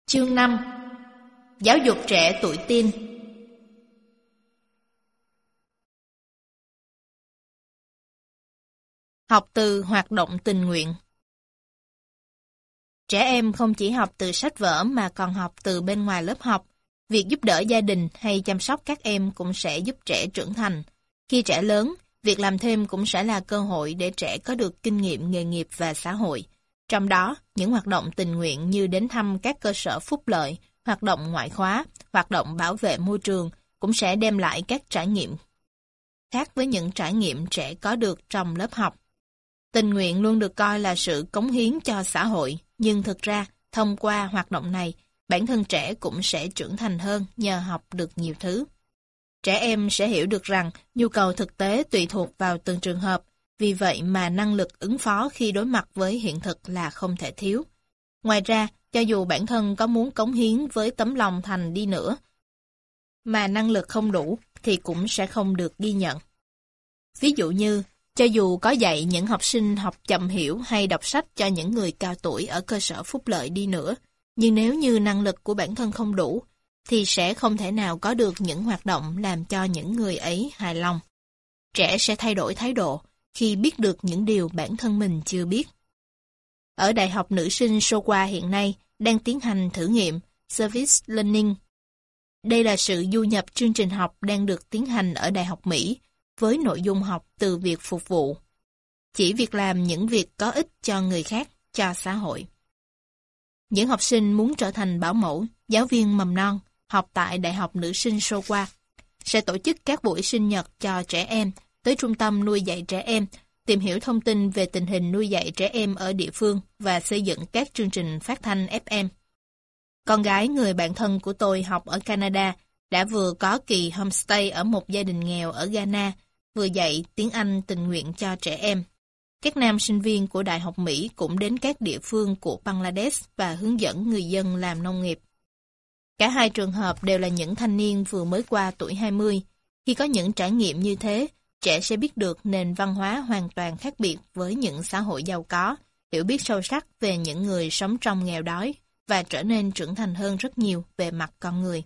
Chương 5. Giáo dục trẻ tuổi teen. Học từ hoạt động tình nguyện. Trẻ em không chỉ học từ sách vở mà còn học từ bên ngoài lớp học. Việc giúp đỡ gia đình hay chăm sóc các em cũng sẽ giúp trẻ trưởng thành. Khi trẻ lớn, việc làm thêm cũng sẽ là cơ hội để trẻ có được kinh nghiệm nghề nghiệp và xã hội. Trong đó, những hoạt động tình nguyện như đến thăm các cơ sở phúc lợi, hoạt động ngoại khóa, hoạt động bảo vệ môi trường cũng sẽ đem lại các trải nghiệm khác với những trải nghiệm trẻ có được trong lớp học. Tình nguyện luôn được coi là sự cống hiến cho xã hội, nhưng thực ra, thông qua hoạt động này, bản thân trẻ cũng sẽ trưởng thành hơn nhờ học được nhiều thứ. Trẻ em sẽ hiểu được rằng nhu cầu thực tế tùy thuộc vào từng trường hợp, vì vậy mà năng lực ứng phó khi đối mặt với hiện thực là không thể thiếu. Ngoài ra, cho dù bản thân có muốn cống hiến với tấm lòng thành đi nữa, mà năng lực không đủ thì cũng sẽ không được ghi nhận. Ví dụ như, cho dù có dạy những học sinh học chậm hiểu hay đọc sách cho những người cao tuổi ở cơ sở phúc lợi đi nữa, nhưng nếu như năng lực của bản thân không đủ, thì sẽ không thể nào có được những hoạt động làm cho những người ấy hài lòng. Trẻ sẽ thay đổi thái độ khi biết được những điều bản thân mình chưa biết. Ở Đại học Nữ sinh Showa hiện nay đang tiến hành thử nghiệm Service Learning. Đây là sự du nhập chương trình học đang được tiến hành ở Đại học Mỹ với nội dung học từ việc phục vụ. Chỉ việc làm những việc có ích cho người khác, cho xã hội. Những học sinh muốn trở thành bảo mẫu, giáo viên mầm non, học tại Đại học Nữ sinh Showa sẽ tổ chức các buổi sinh nhật cho trẻ em tới trung tâm nuôi dạy trẻ em, tìm hiểu thông tin về tình hình nuôi dạy trẻ em ở địa phương và xây dựng các chương trình phát thanh FM. Con gái người bạn thân của tôi học ở Canada đã vừa có kỳ homestay ở một gia đình nghèo ở Ghana, vừa dạy tiếng Anh tình nguyện cho trẻ em. Các nam sinh viên của Đại học Mỹ cũng đến các địa phương của Bangladesh và hướng dẫn người dân làm nông nghiệp. Cả hai trường hợp đều là những thanh niên vừa mới qua tuổi 20. Khi có những trải nghiệm như thế, trẻ sẽ biết được nền văn hóa hoàn toàn khác biệt với những xã hội giàu có, hiểu biết sâu sắc về những người sống trong nghèo đói và trở nên trưởng thành hơn rất nhiều về mặt con người.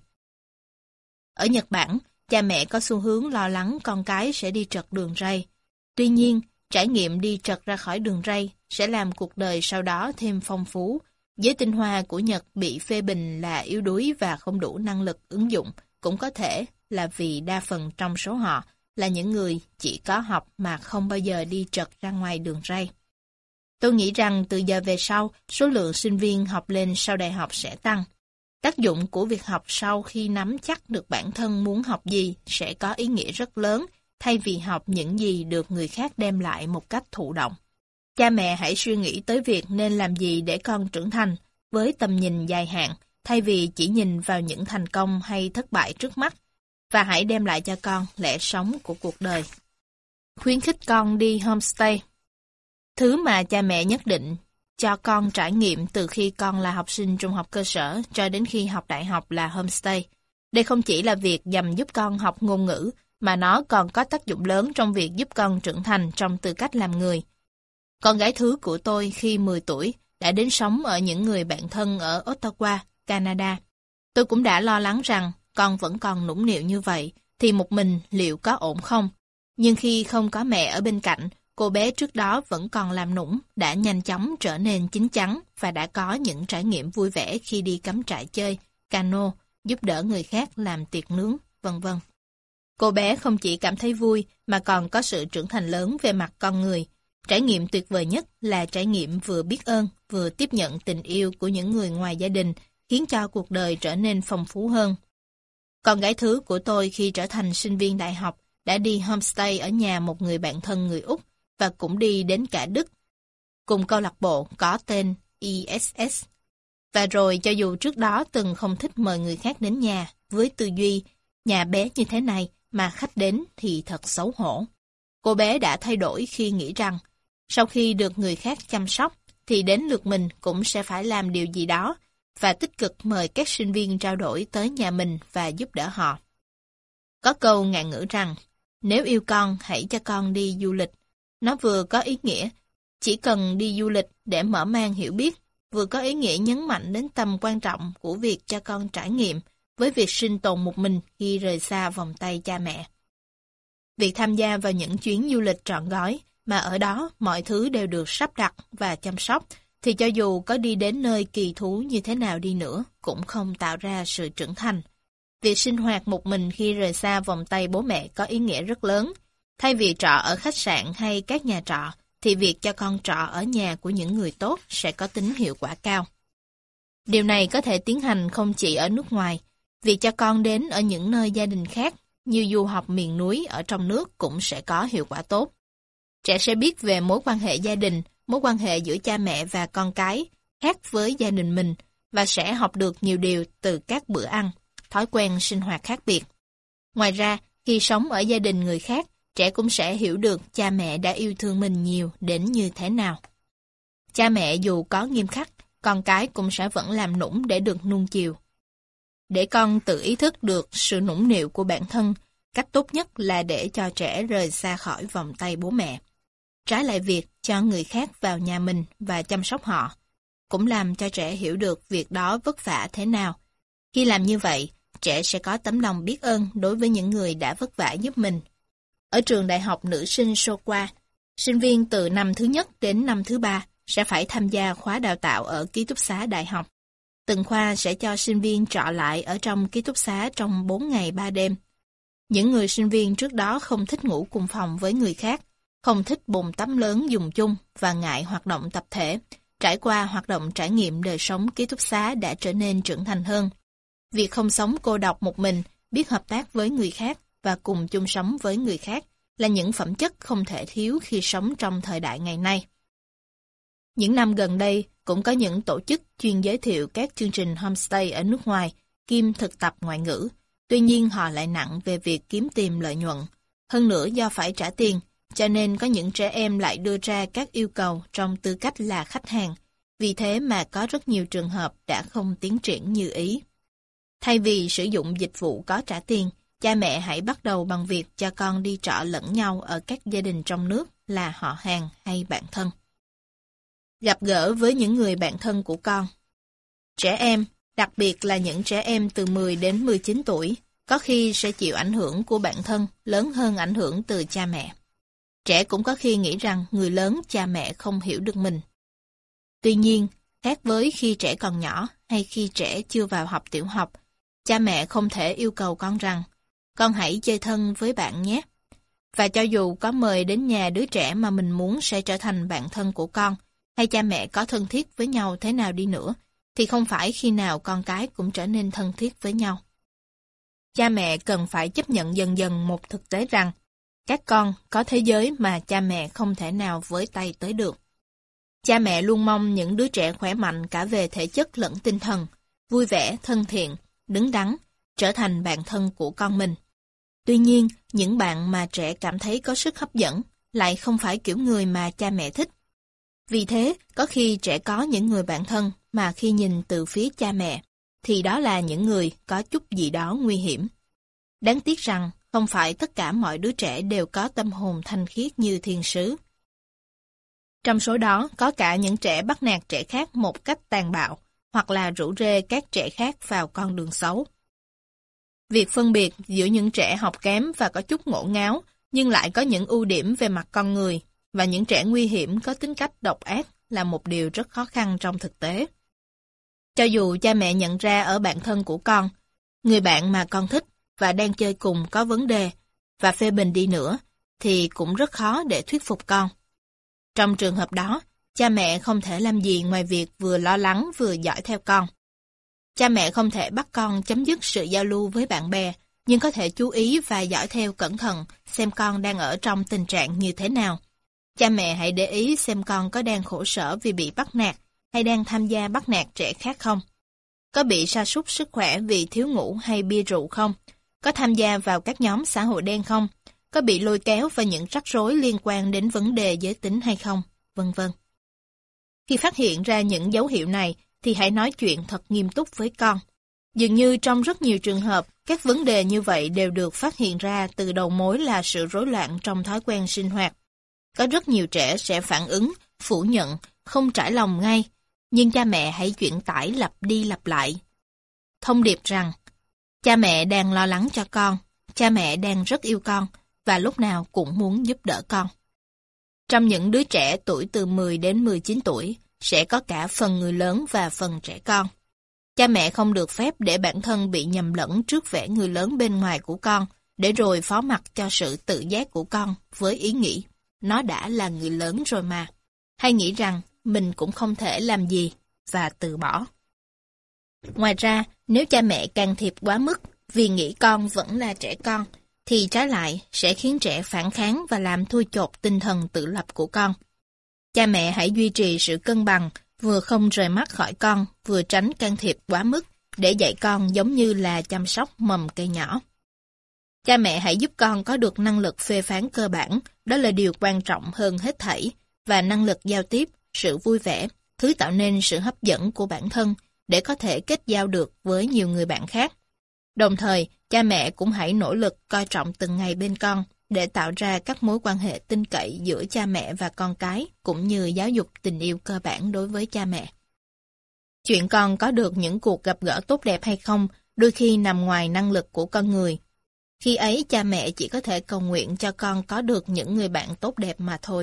Ở Nhật Bản, cha mẹ có xu hướng lo lắng con cái sẽ đi trật đường ray. Tuy nhiên, trải nghiệm đi trật ra khỏi đường ray sẽ làm cuộc đời sau đó thêm phong phú. Giới tinh hoa của Nhật bị phê bình là yếu đuối và không đủ năng lực ứng dụng, cũng có thể là vì đa phần trong số họ là những người chỉ có học mà không bao giờ đi trật ra ngoài đường ray. Tôi nghĩ rằng từ giờ về sau, số lượng sinh viên học lên sau đại học sẽ tăng. Tác dụng của việc học sau khi nắm chắc được bản thân muốn học gì sẽ có ý nghĩa rất lớn, thay vì học những gì được người khác đem lại một cách thụ động. Cha mẹ hãy suy nghĩ tới việc nên làm gì để con trưởng thành, với tầm nhìn dài hạn, thay vì chỉ nhìn vào những thành công hay thất bại trước mắt, và hãy đem lại cho con lẽ sống của cuộc đời. Khuyến khích con đi homestay. Thứ mà cha mẹ nhất định cho con trải nghiệm từ khi con là học sinh trung học cơ sở cho đến khi học đại học là homestay. Đây không chỉ là việc nhằm giúp con học ngôn ngữ, mà nó còn có tác dụng lớn trong việc giúp con trưởng thành trong tư cách làm người. Con gái thứ của tôi khi 10 tuổi đã đến sống ở những người bạn thân ở Ottawa, Canada. Tôi cũng đã lo lắng rằng con vẫn còn nũng nịu như vậy, thì một mình liệu có ổn không? Nhưng khi không có mẹ ở bên cạnh, cô bé trước đó vẫn còn làm nũng, đã nhanh chóng trở nên chín chắn và đã có những trải nghiệm vui vẻ khi đi cắm trại chơi, cano, giúp đỡ người khác làm tiệc nướng, vân vân. Cô bé không chỉ cảm thấy vui mà còn có sự trưởng thành lớn về mặt con người. Trải nghiệm tuyệt vời nhất là trải nghiệm vừa biết ơn, vừa tiếp nhận tình yêu của những người ngoài gia đình, khiến cho cuộc đời trở nên phong phú hơn. Con gái thứ của tôi khi trở thành sinh viên đại học đã đi homestay ở nhà một người bạn thân người Úc và cũng đi đến cả Đức, cùng câu lạc bộ có tên ESS. Và rồi cho dù trước đó từng không thích mời người khác đến nhà, với tư duy, nhà bé như thế này mà khách đến thì thật xấu hổ. Cô bé đã thay đổi khi nghĩ rằng, sau khi được người khác chăm sóc, thì đến lượt mình cũng sẽ phải làm điều gì đó, và tích cực mời các sinh viên trao đổi tới nhà mình và giúp đỡ họ. Có câu ngạn ngữ rằng, nếu yêu con hãy cho con đi du lịch. Nó vừa có ý nghĩa, chỉ cần đi du lịch để mở mang hiểu biết, vừa có ý nghĩa nhấn mạnh đến tầm quan trọng của việc cho con trải nghiệm với việc sinh tồn một mình khi rời xa vòng tay cha mẹ. Việc tham gia vào những chuyến du lịch trọn gói mà ở đó mọi thứ đều được sắp đặt và chăm sóc, thì cho dù có đi đến nơi kỳ thú như thế nào đi nữa cũng không tạo ra sự trưởng thành. Việc sinh hoạt một mình khi rời xa vòng tay bố mẹ có ý nghĩa rất lớn. Thay vì trọ ở khách sạn hay các nhà trọ, thì việc cho con trọ ở nhà của những người tốt sẽ có tính hiệu quả cao. Điều này có thể tiến hành không chỉ ở nước ngoài. Việc cho con đến ở những nơi gia đình khác, như du học miền núi ở trong nước cũng sẽ có hiệu quả tốt. Trẻ sẽ biết về mối quan hệ gia đình, mối quan hệ giữa cha mẹ và con cái, khác với gia đình mình, và sẽ học được nhiều điều từ các bữa ăn, thói quen sinh hoạt khác biệt. Ngoài ra, khi sống ở gia đình người khác, trẻ cũng sẽ hiểu được cha mẹ đã yêu thương mình nhiều đến như thế nào. Cha mẹ dù có nghiêm khắc, con cái cũng sẽ vẫn làm nũng để được nuông chiều. Để con tự ý thức được sự nũng nịu của bản thân, cách tốt nhất là để cho trẻ rời xa khỏi vòng tay bố mẹ. Trái lại việc cho người khác vào nhà mình và chăm sóc họ, cũng làm cho trẻ hiểu được việc đó vất vả thế nào. Khi làm như vậy, trẻ sẽ có tấm lòng biết ơn đối với những người đã vất vả giúp mình. Ở trường đại học nữ sinh Soka, sinh viên từ năm thứ nhất đến năm thứ ba sẽ phải tham gia khóa đào tạo ở ký túc xá đại học. Từng khoa sẽ cho sinh viên trọ lại ở trong ký túc xá trong 4 ngày 3 đêm. Những người sinh viên trước đó không thích ngủ cùng phòng với người khác, không thích bồn tắm lớn dùng chung và ngại hoạt động tập thể, trải qua hoạt động trải nghiệm đời sống ký túc xá đã trở nên trưởng thành hơn. Việc không sống cô độc một mình, biết hợp tác với người khác và cùng chung sống với người khác là những phẩm chất không thể thiếu khi sống trong thời đại ngày nay. Những năm gần đây, cũng có những tổ chức chuyên giới thiệu các chương trình homestay ở nước ngoài, kiêm thực tập ngoại ngữ. Tuy nhiên họ lại nặng về việc kiếm tìm lợi nhuận. Hơn nữa do phải trả tiền, cho nên có những trẻ em lại đưa ra các yêu cầu trong tư cách là khách hàng. Vì thế mà có rất nhiều trường hợp đã không tiến triển như ý. Thay vì sử dụng dịch vụ có trả tiền, cha mẹ hãy bắt đầu bằng việc cho con đi trọ lẫn nhau ở các gia đình trong nước là họ hàng hay bạn thân. Gặp gỡ với những người bạn thân của con. Trẻ em, đặc biệt là những trẻ em từ 10 đến 19 tuổi, có khi sẽ chịu ảnh hưởng của bạn thân lớn hơn ảnh hưởng từ cha mẹ. Trẻ cũng có khi nghĩ rằng người lớn cha mẹ không hiểu được mình. Tuy nhiên, khác với khi trẻ còn nhỏ hay khi trẻ chưa vào học tiểu học, cha mẹ không thể yêu cầu con rằng con hãy chơi thân với bạn nhé. Và cho dù có mời đến nhà đứa trẻ mà mình muốn sẽ trở thành bạn thân của con, hay cha mẹ có thân thiết với nhau thế nào đi nữa, thì không phải khi nào con cái cũng trở nên thân thiết với nhau. Cha mẹ cần phải chấp nhận dần dần một thực tế rằng các con có thế giới mà cha mẹ không thể nào với tay tới được. Cha mẹ luôn mong những đứa trẻ khỏe mạnh cả về thể chất lẫn tinh thần, vui vẻ, thân thiện, đứng đắn, trở thành bạn thân của con mình. Tuy nhiên, những bạn mà trẻ cảm thấy có sức hấp dẫn lại không phải kiểu người mà cha mẹ thích. Vì thế, có khi trẻ có những người bạn thân mà khi nhìn từ phía cha mẹ, thì đó là những người có chút gì đó nguy hiểm. Đáng tiếc rằng, không phải tất cả mọi đứa trẻ đều có tâm hồn thanh khiết như thiên sứ. Trong số đó, có cả những trẻ bắt nạt trẻ khác một cách tàn bạo, hoặc là rủ rê các trẻ khác vào con đường xấu. Việc phân biệt giữa những trẻ học kém và có chút ngổ ngáo, nhưng lại có những ưu điểm về mặt con người, và những trẻ nguy hiểm có tính cách độc ác là một điều rất khó khăn trong thực tế. Cho dù cha mẹ nhận ra ở bạn thân của con, người bạn mà con thích và đang chơi cùng có vấn đề, và phê bình đi nữa, thì cũng rất khó để thuyết phục con. Trong trường hợp đó, cha mẹ không thể làm gì ngoài việc vừa lo lắng vừa dõi theo con. Cha mẹ không thể bắt con chấm dứt sự giao lưu với bạn bè, nhưng có thể chú ý và dõi theo cẩn thận xem con đang ở trong tình trạng như thế nào. Cha mẹ hãy để ý xem con có đang khổ sở vì bị bắt nạt hay đang tham gia bắt nạt trẻ khác không. Có bị sa sút sức khỏe vì thiếu ngủ hay bia rượu không? Có tham gia vào các nhóm xã hội đen không? Có bị lôi kéo vào những rắc rối liên quan đến vấn đề giới tính hay không? Vân vân. Khi phát hiện ra những dấu hiệu này, thì hãy nói chuyện thật nghiêm túc với con. Dường như trong rất nhiều trường hợp, các vấn đề như vậy đều được phát hiện ra từ đầu mối là sự rối loạn trong thói quen sinh hoạt. Có rất nhiều trẻ sẽ phản ứng, phủ nhận, không trải lòng ngay. nhưng cha mẹ hãy chuyển tải lặp đi lặp lại. Thông điệp rằng, cha mẹ đang lo lắng cho con, cha mẹ đang rất yêu con, và lúc nào cũng muốn giúp đỡ con. Trong những đứa trẻ tuổi từ 10 đến 19 tuổi, sẽ có cả phần người lớn và phần trẻ con. Cha mẹ không được phép để bản thân bị nhầm lẫn trước vẻ người lớn bên ngoài của con, để rồi phó mặc cho sự tự giác của con với ý nghĩ, nó đã là người lớn rồi mà, hay nghĩ rằng mình cũng không thể làm gì, và từ bỏ. Ngoài ra, nếu cha mẹ can thiệp quá mức vì nghĩ con vẫn là trẻ con, thì trái lại sẽ khiến trẻ phản kháng và làm thui chột tinh thần tự lập của con. Cha mẹ hãy duy trì sự cân bằng, vừa không rời mắt khỏi con, vừa tránh can thiệp quá mức, để dạy con giống như là chăm sóc mầm cây nhỏ. Cha mẹ hãy giúp con có được năng lực phê phán cơ bản, đó là điều quan trọng hơn hết thảy, và năng lực giao tiếp, sự vui vẻ, thứ tạo nên sự hấp dẫn của bản thân, để có thể kết giao được với nhiều người bạn khác. Đồng thời, cha mẹ cũng hãy nỗ lực coi trọng từng ngày bên con, để tạo ra các mối quan hệ tin cậy giữa cha mẹ và con cái, cũng như giáo dục tình yêu cơ bản đối với cha mẹ. Chuyện con có được những cuộc gặp gỡ tốt đẹp hay không, đôi khi nằm ngoài năng lực của con người. Khi ấy, cha mẹ chỉ có thể cầu nguyện cho con có được những người bạn tốt đẹp mà thôi.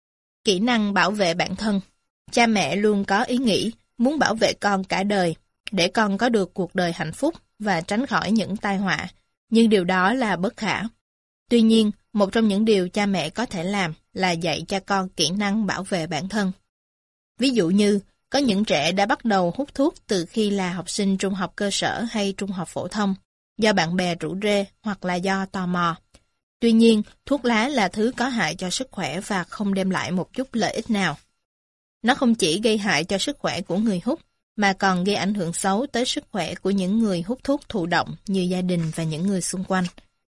Kỹ năng bảo vệ bản thân. Cha mẹ luôn có ý nghĩ muốn bảo vệ con cả đời, để con có được cuộc đời hạnh phúc và tránh khỏi những tai họa, nhưng điều đó là bất khả. Tuy nhiên, một trong những điều cha mẹ có thể làm là dạy cho con kỹ năng bảo vệ bản thân. Ví dụ như, có những trẻ đã bắt đầu hút thuốc từ khi là học sinh trung học cơ sở hay trung học phổ thông, do bạn bè rủ rê hoặc là do tò mò. Tuy nhiên, thuốc lá là thứ có hại cho sức khỏe và không đem lại một chút lợi ích nào. Nó không chỉ gây hại cho sức khỏe của người hút, mà còn gây ảnh hưởng xấu tới sức khỏe của những người hút thuốc thụ động như gia đình và những người xung quanh.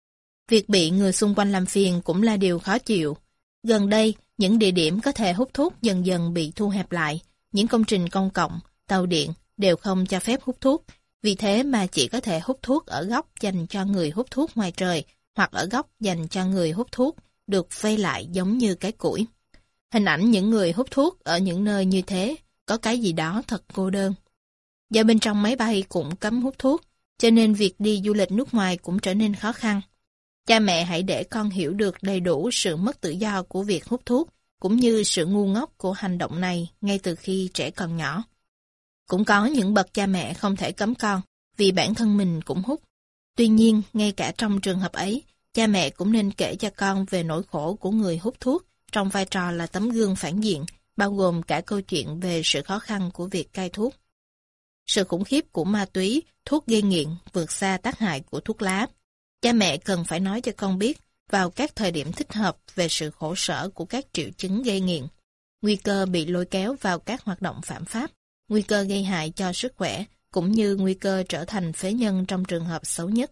Việc bị người xung quanh làm phiền cũng là điều khó chịu. Gần đây, những địa điểm có thể hút thuốc dần dần bị thu hẹp lại. Những công trình công cộng, tàu điện đều không cho phép hút thuốc. Vì thế mà chỉ có thể hút thuốc ở góc dành cho người hút thuốc ngoài trời, hoặc ở góc dành cho người hút thuốc, được vây lại giống như cái củi. Hình ảnh những người hút thuốc ở những nơi như thế có cái gì đó thật cô đơn. Do bên trong máy bay cũng cấm hút thuốc, cho nên việc đi du lịch nước ngoài cũng trở nên khó khăn. Cha mẹ hãy để con hiểu được đầy đủ sự mất tự do của việc hút thuốc, cũng như sự ngu ngốc của hành động này ngay từ khi trẻ còn nhỏ. Cũng có những bậc cha mẹ không thể cấm con, vì bản thân mình cũng hút. Tuy nhiên, ngay cả trong trường hợp ấy, cha mẹ cũng nên kể cho con về nỗi khổ của người hút thuốc, trong vai trò là tấm gương phản diện, bao gồm cả câu chuyện về sự khó khăn của việc cai thuốc. Sự khủng khiếp của ma túy, thuốc gây nghiện vượt xa tác hại của thuốc lá. Cha mẹ cần phải nói cho con biết vào các thời điểm thích hợp về sự khổ sở của các triệu chứng gây nghiện, nguy cơ bị lôi kéo vào các hoạt động phạm pháp, nguy cơ gây hại cho sức khỏe, cũng như nguy cơ trở thành phế nhân trong trường hợp xấu nhất.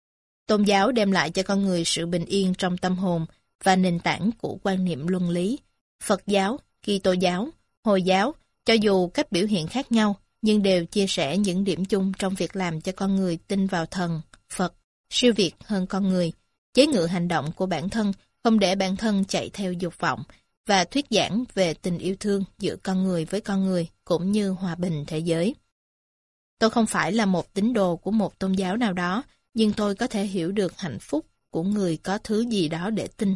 Tôn giáo đem lại cho con người sự bình yên trong tâm hồn và nền tảng của quan niệm luân lý. Phật giáo, Kitô giáo, Hồi giáo, cho dù cách biểu hiện khác nhau, nhưng đều chia sẻ những điểm chung trong việc làm cho con người tin vào thần, Phật, siêu việt hơn con người, chế ngự hành động của bản thân, không để bản thân chạy theo dục vọng, và thuyết giảng về tình yêu thương giữa con người với con người, cũng như hòa bình thế giới. Tôi không phải là một tín đồ của một tôn giáo nào đó, nhưng tôi có thể hiểu được hạnh phúc của người có thứ gì đó để tin.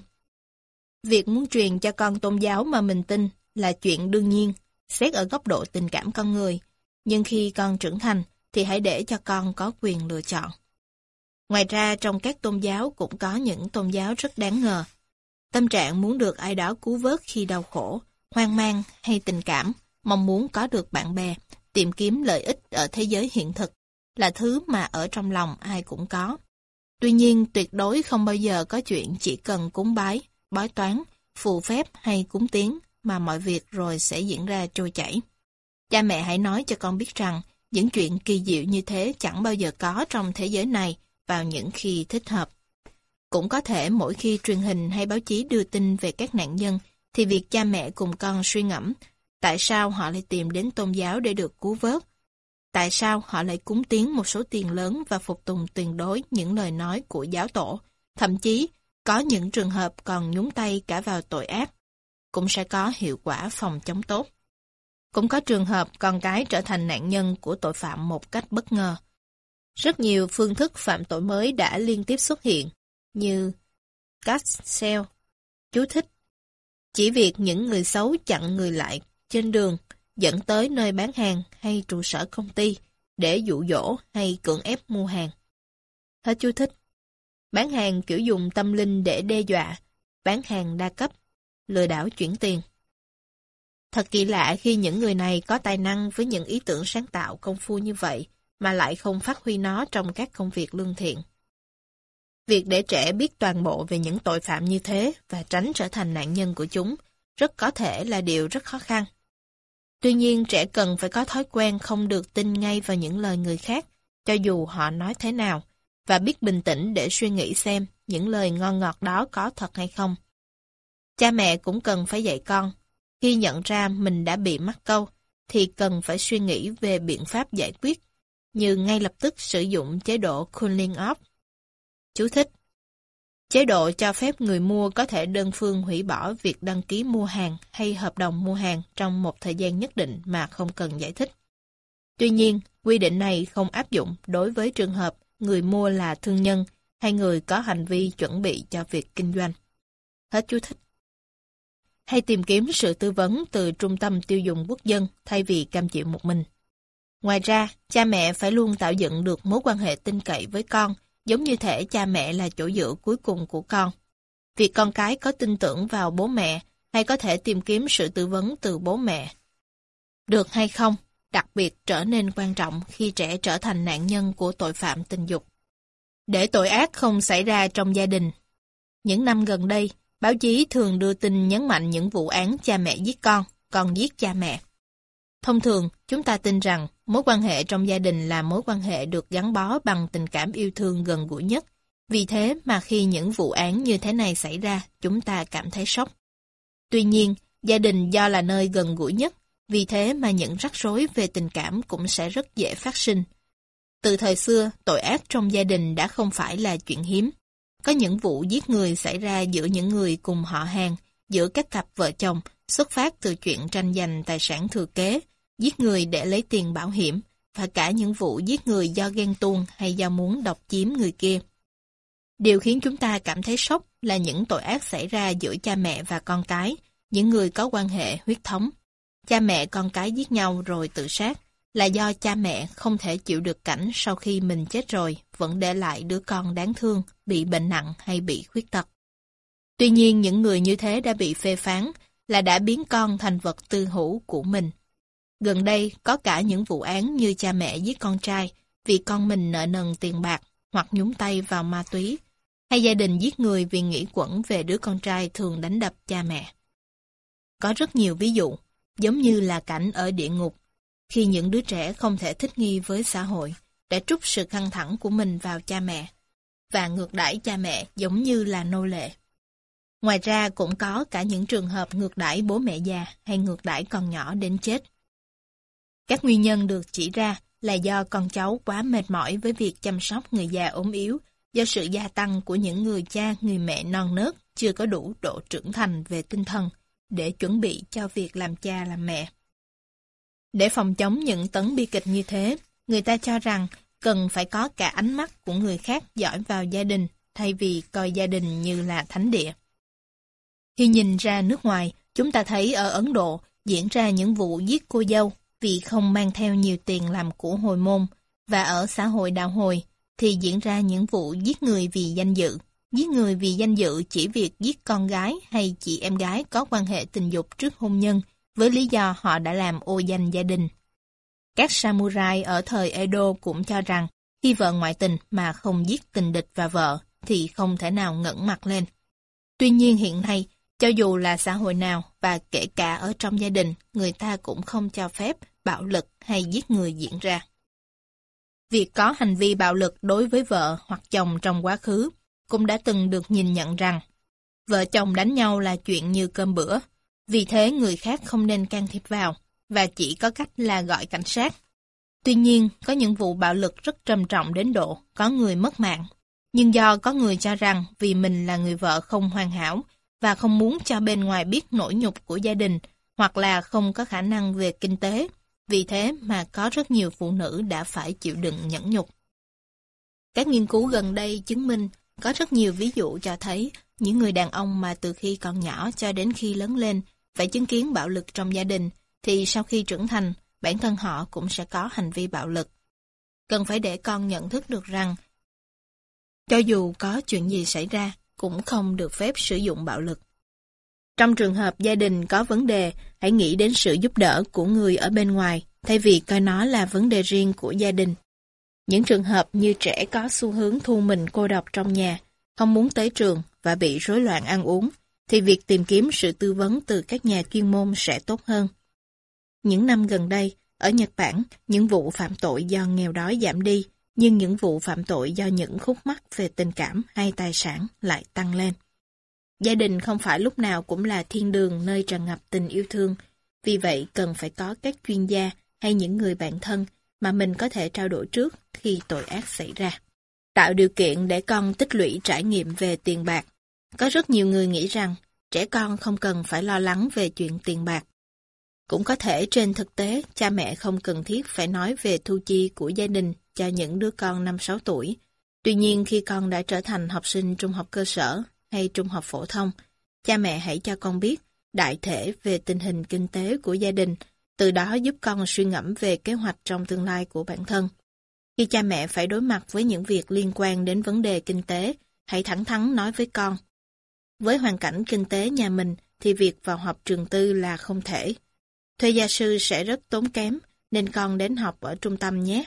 Việc muốn truyền cho con tôn giáo mà mình tin là chuyện đương nhiên, xét ở góc độ tình cảm con người, nhưng khi con trưởng thành thì hãy để cho con có quyền lựa chọn. Ngoài ra, trong các tôn giáo cũng có những tôn giáo rất đáng ngờ. Tâm trạng muốn được ai đó cứu vớt khi đau khổ, hoang mang hay tình cảm, mong muốn có được bạn bè, tìm kiếm lợi ích ở thế giới hiện thực, là thứ mà ở trong lòng ai cũng có. Tuy nhiên, tuyệt đối không bao giờ có chuyện chỉ cần cúng bái, bói toán, phù phép hay cúng tiến mà mọi việc rồi sẽ diễn ra trôi chảy. Cha mẹ hãy nói cho con biết rằng những chuyện kỳ diệu như thế chẳng bao giờ có trong thế giới này vào những khi thích hợp. Cũng có thể mỗi khi truyền hình hay báo chí đưa tin về các nạn nhân, thì việc cha mẹ cùng con suy ngẫm tại sao họ lại tìm đến tôn giáo để được cứu vớt, tại sao họ lại cúng tiến một số tiền lớn và phục tùng tuyệt đối những lời nói của giáo tổ, thậm chí có những trường hợp còn nhúng tay cả vào tội ác, cũng sẽ có hiệu quả phòng chống tốt. Cũng có trường hợp con cái trở thành nạn nhân của tội phạm một cách bất ngờ. Rất nhiều phương thức phạm tội mới đã liên tiếp xuất hiện, như cash sale, chú thích. Chỉ việc những người xấu chặn người lại trên đường, dẫn tới nơi bán hàng hay trụ sở công ty để dụ dỗ hay cưỡng ép mua hàng. Hết chú thích. Bán hàng kiểu dùng tâm linh để đe dọa, bán hàng đa cấp, lừa đảo chuyển tiền. Thật kỳ lạ khi những người này có tài năng với những ý tưởng sáng tạo công phu như vậy mà lại không phát huy nó trong các công việc lương thiện. Việc để trẻ biết toàn bộ về những tội phạm như thế và tránh trở thành nạn nhân của chúng rất có thể là điều rất khó khăn. Tuy nhiên, trẻ cần phải có thói quen không được tin ngay vào những lời người khác, cho dù họ nói thế nào, và biết bình tĩnh để suy nghĩ xem những lời ngon ngọt đó có thật hay không. Cha mẹ cũng cần phải dạy con, khi nhận ra mình đã bị mắc câu, thì cần phải suy nghĩ về biện pháp giải quyết, như ngay lập tức sử dụng chế độ cooling off. Chú thích. Chế độ cho phép người mua có thể đơn phương hủy bỏ việc đăng ký mua hàng hay hợp đồng mua hàng trong một thời gian nhất định mà không cần giải thích. Tuy nhiên, quy định này không áp dụng đối với trường hợp người mua là thương nhân hay người có hành vi chuẩn bị cho việc kinh doanh. Hết chú thích. Hay tìm kiếm sự tư vấn từ Trung tâm Tiêu dùng Quốc dân thay vì cam chịu một mình. Ngoài ra, cha mẹ phải luôn tạo dựng được mối quan hệ tin cậy với con, giống như thể cha mẹ là chỗ dựa cuối cùng của con. Việc con cái có tin tưởng vào bố mẹ hay có thể tìm kiếm sự tư vấn từ bố mẹ được hay không, đặc biệt trở nên quan trọng khi trẻ trở thành nạn nhân của tội phạm tình dục. Để tội ác không xảy ra trong gia đình. Những năm gần đây, báo chí thường đưa tin nhấn mạnh những vụ án cha mẹ giết con giết cha mẹ. Thông thường, chúng ta tin rằng mối quan hệ trong gia đình là mối quan hệ được gắn bó bằng tình cảm yêu thương gần gũi nhất. Vì thế mà khi những vụ án như thế này xảy ra, chúng ta cảm thấy sốc. Tuy nhiên, gia đình do là nơi gần gũi nhất, vì thế mà những rắc rối về tình cảm cũng sẽ rất dễ phát sinh. Từ thời xưa, tội ác trong gia đình đã không phải là chuyện hiếm. Có những vụ giết người xảy ra giữa những người cùng họ hàng, giữa các cặp vợ chồng, xuất phát từ chuyện tranh giành tài sản thừa kế, giết người để lấy tiền bảo hiểm, và cả những vụ giết người do ghen tuông hay do muốn độc chiếm người kia. Điều khiến chúng ta cảm thấy sốc là những tội ác xảy ra giữa cha mẹ và con cái, những người có quan hệ huyết thống. Cha mẹ con cái giết nhau rồi tự sát là do cha mẹ không thể chịu được cảnh sau khi mình chết rồi vẫn để lại đứa con đáng thương, bị bệnh nặng hay bị khuyết tật. Tuy nhiên, những người như thế đã bị phê phán là đã biến con thành vật tư hữu của mình. Gần đây, có cả những vụ án như cha mẹ giết con trai vì con mình nợ nần tiền bạc hoặc nhúng tay vào ma túy, hay gia đình giết người vì nghĩ quẩn về đứa con trai thường đánh đập cha mẹ. Có rất nhiều ví dụ, giống như là cảnh ở địa ngục, khi những đứa trẻ không thể thích nghi với xã hội, đã trút sự căng thẳng của mình vào cha mẹ, và ngược đãi cha mẹ giống như là nô lệ. Ngoài ra cũng có cả những trường hợp ngược đãi bố mẹ già hay ngược đãi con nhỏ đến chết. Các nguyên nhân được chỉ ra là do con cháu quá mệt mỏi với việc chăm sóc người già ốm yếu, do sự gia tăng của những người cha, người mẹ non nớt chưa có đủ độ trưởng thành về tinh thần để chuẩn bị cho việc làm cha làm mẹ. Để phòng chống những tấn bi kịch như thế, người ta cho rằng cần phải có cả ánh mắt của người khác dõi vào gia đình thay vì coi gia đình như là thánh địa. Khi nhìn ra nước ngoài, chúng ta thấy ở Ấn Độ diễn ra những vụ giết cô dâu vì không mang theo nhiều tiền làm của hồi môn, và ở xã hội đạo Hồi thì diễn ra những vụ giết người vì danh dự. Giết người vì danh dự chỉ việc giết con gái hay chị em gái có quan hệ tình dục trước hôn nhân với lý do họ đã làm ô danh gia đình. Các samurai ở thời Edo cũng cho rằng khi vợ ngoại tình mà không giết tình địch và vợ thì không thể nào ngẩng mặt lên. Tuy nhiên hiện nay, cho dù là xã hội nào và kể cả ở trong gia đình, người ta cũng không cho phép bạo lực hay giết người diễn ra. Việc có hành vi bạo lực đối với vợ hoặc chồng trong quá khứ cũng đã từng được nhìn nhận rằng vợ chồng đánh nhau là chuyện như cơm bữa, vì thế người khác không nên can thiệp vào, và chỉ có cách là gọi cảnh sát. Tuy nhiên, có những vụ bạo lực rất trầm trọng đến độ có người mất mạng, nhưng do có người cho rằng vì mình là người vợ không hoàn hảo và không muốn cho bên ngoài biết nỗi nhục của gia đình, hoặc là không có khả năng về kinh tế. Vì thế mà có rất nhiều phụ nữ đã phải chịu đựng nhẫn nhục. Các nghiên cứu gần đây chứng minh có rất nhiều ví dụ cho thấy những người đàn ông mà từ khi còn nhỏ cho đến khi lớn lên phải chứng kiến bạo lực trong gia đình, thì sau khi trưởng thành, bản thân họ cũng sẽ có hành vi bạo lực. Cần phải để con nhận thức được rằng, cho dù có chuyện gì xảy ra, cũng không được phép sử dụng bạo lực. Trong trường hợp gia đình có vấn đề, hãy nghĩ đến sự giúp đỡ của người ở bên ngoài, thay vì coi nó là vấn đề riêng của gia đình. Những trường hợp như trẻ có xu hướng thu mình cô độc trong nhà, không muốn tới trường và bị rối loạn ăn uống, thì việc tìm kiếm sự tư vấn từ các nhà chuyên môn sẽ tốt hơn. Những năm gần đây, ở Nhật Bản, những vụ phạm tội do nghèo đói giảm đi, nhưng những vụ phạm tội do những khúc mắc về tình cảm hay tài sản lại tăng lên. Gia đình không phải lúc nào cũng là thiên đường nơi tràn ngập tình yêu thương, vì vậy cần phải có các chuyên gia hay những người bạn thân mà mình có thể trao đổi trước khi tội ác xảy ra. Tạo điều kiện để con tích lũy trải nghiệm về tiền bạc. Có rất nhiều người nghĩ rằng trẻ con không cần phải lo lắng về chuyện tiền bạc. Cũng có thể trên thực tế, cha mẹ không cần thiết phải nói về thu chi của gia đình cho những đứa con 5-6 tuổi. Tuy nhiên khi con đã trở thành học sinh trung học cơ sở hay trung học phổ thông, cha mẹ hãy cho con biết đại thể về tình hình kinh tế của gia đình, từ đó giúp con suy ngẫm về kế hoạch trong tương lai của bản thân. Khi cha mẹ phải đối mặt với những việc liên quan đến vấn đề kinh tế, hãy thẳng thắn nói với con. Với hoàn cảnh kinh tế nhà mình thì việc vào học trường tư là không thể. Thuê gia sư sẽ rất tốn kém, nên con đến học ở trung tâm nhé.